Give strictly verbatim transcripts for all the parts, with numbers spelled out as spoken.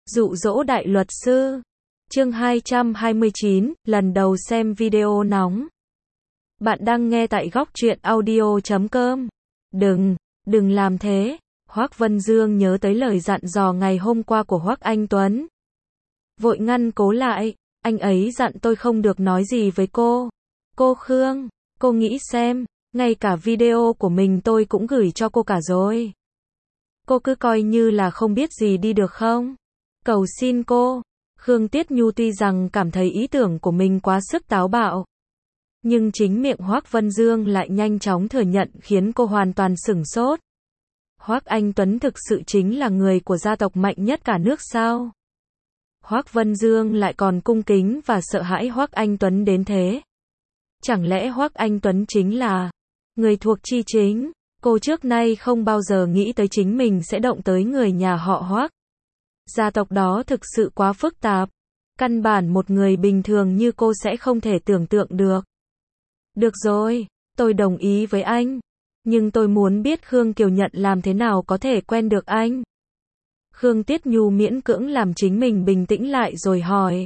Dụ dỗ đại luật sư. Chương hai trăm hai mươi chín, lần đầu xem video nóng. Bạn đang nghe tại góc truyện audio chấm com. Đừng, đừng làm thế. Hoắc Vân Dương nhớ tới lời dặn dò ngày hôm qua của Hoắc Anh Tuấn. Vội ngăn cố lại, anh ấy dặn tôi không được nói gì với cô. Cô Khương, cô nghĩ xem, ngay cả video của mình tôi cũng gửi cho cô cả rồi. Cô cứ coi như là không biết gì đi được không? Cầu xin cô. Khương Tiết Nhu tuy rằng cảm thấy ý tưởng của mình quá sức táo bạo, nhưng chính miệng Hoắc Vân Dương lại nhanh chóng thừa nhận khiến cô hoàn toàn sửng sốt. Hoắc Anh Tuấn thực sự chính là người của gia tộc mạnh nhất cả nước sao? Hoắc Vân Dương lại còn cung kính và sợ hãi Hoắc Anh Tuấn đến thế. Chẳng lẽ Hoắc Anh Tuấn chính là người thuộc chi chính? Cô trước nay không bao giờ nghĩ tới chính mình sẽ động tới người nhà họ Hoắc. Gia tộc đó thực sự quá phức tạp. Căn bản một người bình thường như cô sẽ không thể tưởng tượng được. Được rồi, tôi đồng ý với anh. Nhưng tôi muốn biết Khương Kiều Nhận làm thế nào có thể quen được anh. Khương Tiết Nhu miễn cưỡng làm chính mình bình tĩnh lại rồi hỏi.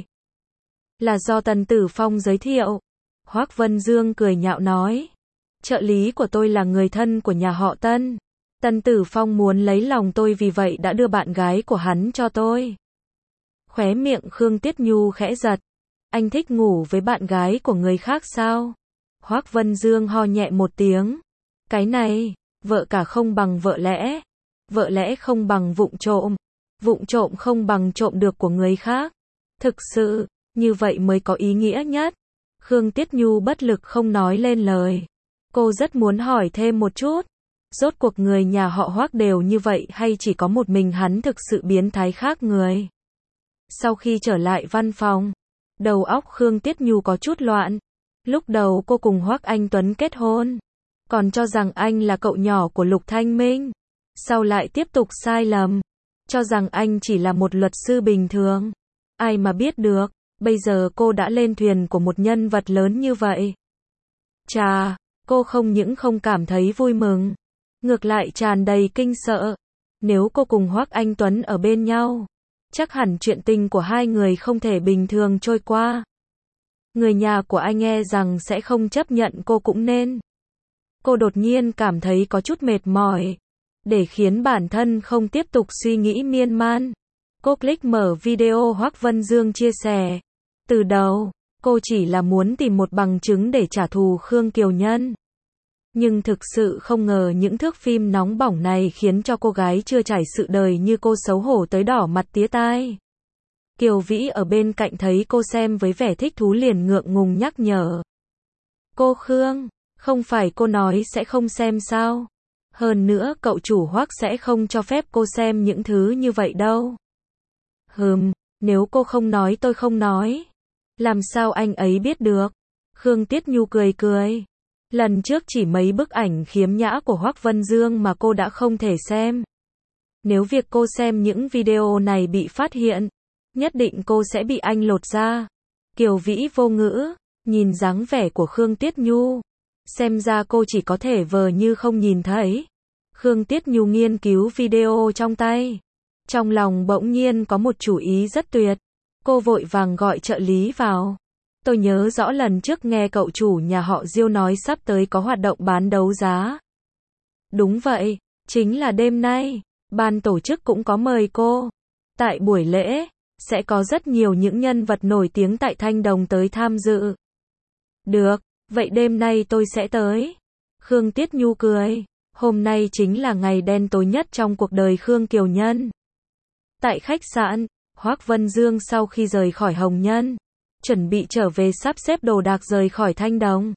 Là do Tần Tử Phong giới thiệu. Hoắc Vân Dương cười nhạo nói. Trợ lý của tôi là người thân của nhà họ Tân. Tần Tử Phong muốn lấy lòng tôi vì vậy đã đưa bạn gái của hắn cho tôi. Khóe miệng Khương Tiết Nhu khẽ giật. Anh thích ngủ với bạn gái của người khác sao? Hoắc Vân Dương ho nhẹ một tiếng. Cái này, vợ cả không bằng vợ lẽ. Vợ lẽ không bằng vụng trộm. Vụng trộm không bằng trộm được của người khác. Thực sự, như vậy mới có ý nghĩa nhất. Khương Tiết Nhu bất lực không nói lên lời. Cô rất muốn hỏi thêm một chút. Rốt cuộc người nhà họ Hoắc đều như vậy hay chỉ có một mình hắn thực sự biến thái khác người? Sau khi trở lại văn phòng, đầu óc Khương Tiết Nhu có chút loạn. Lúc đầu cô cùng Hoắc Anh Tuấn kết hôn, còn cho rằng anh là cậu nhỏ của Lục Thanh Minh. Sau lại tiếp tục sai lầm, cho rằng anh chỉ là một luật sư bình thường. Ai mà biết được, bây giờ cô đã lên thuyền của một nhân vật lớn như vậy. Chà, cô không những không cảm thấy vui mừng, ngược lại tràn đầy kinh sợ. Nếu cô cùng Hoắc Anh Tuấn ở bên nhau, chắc hẳn chuyện tình của hai người không thể bình thường trôi qua. Người nhà của anh e rằng sẽ không chấp nhận cô cũng nên. Cô đột nhiên cảm thấy có chút mệt mỏi. Để khiến bản thân không tiếp tục suy nghĩ miên man, cô click mở video Hoắc Vân Dương chia sẻ. Từ đầu, cô chỉ là muốn tìm một bằng chứng để trả thù Khương Kiều Nhân. Nhưng thực sự không ngờ những thước phim nóng bỏng này khiến cho cô gái chưa trải sự đời như cô xấu hổ tới đỏ mặt tía tai. Kiều Vĩ ở bên cạnh thấy cô xem với vẻ thích thú liền ngượng ngùng nhắc nhở. Cô Khương, không phải cô nói sẽ không xem sao? Hơn nữa cậu chủ Hoắc sẽ không cho phép cô xem những thứ như vậy đâu. Hừm, nếu cô không nói tôi không nói. Làm sao anh ấy biết được? Khương Tiết Nhu cười cười. Lần trước chỉ mấy bức ảnh khiếm nhã của Hoắc Vân Dương mà cô đã không thể xem. Nếu việc cô xem những video này bị phát hiện, nhất định cô sẽ bị anh lột da. Kiều Vĩ vô ngữ, nhìn dáng vẻ của Khương Tiết Nhu. Xem ra cô chỉ có thể vờ như không nhìn thấy. Khương Tiết Nhu nghiên cứu video trong tay. Trong lòng bỗng nhiên có một chủ ý rất tuyệt. Cô vội vàng gọi trợ lý vào. Tôi nhớ rõ lần trước nghe cậu chủ nhà họ Diêu nói sắp tới có hoạt động bán đấu giá. Đúng vậy, chính là đêm nay. Ban tổ chức cũng có mời cô. Tại buổi lễ, sẽ có rất nhiều những nhân vật nổi tiếng tại Thanh Đồng tới tham dự. Được, vậy đêm nay tôi sẽ tới. Khương Tiết Nhu cười. Hôm nay chính là ngày đen tối nhất trong cuộc đời Khương Kiều Nhân. Tại khách sạn, Hoắc Vân Dương sau khi rời khỏi Hồng Nhân, chuẩn bị trở về sắp xếp đồ đạc rời khỏi Thanh Đồng.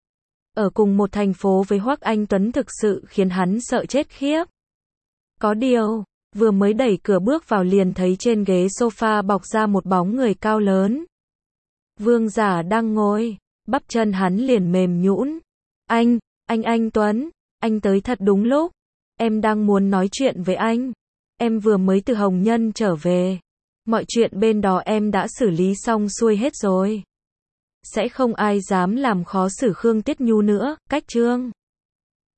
Ở cùng một thành phố với Hoắc Anh Tuấn thực sự khiến hắn sợ chết khiếp. Có điều, vừa mới đẩy cửa bước vào liền thấy trên ghế sofa bọc ra một bóng người cao lớn. Vương Giả đang ngồi, bắp chân hắn liền mềm nhũn. Anh, anh anh Tuấn, anh tới thật đúng lúc. Em đang muốn nói chuyện với anh. Em vừa mới từ Hồng Nhân trở về. Mọi chuyện bên đó em đã xử lý xong xuôi hết rồi. Sẽ không ai dám làm khó xử Khương Tiết Nhu nữa, cách chương.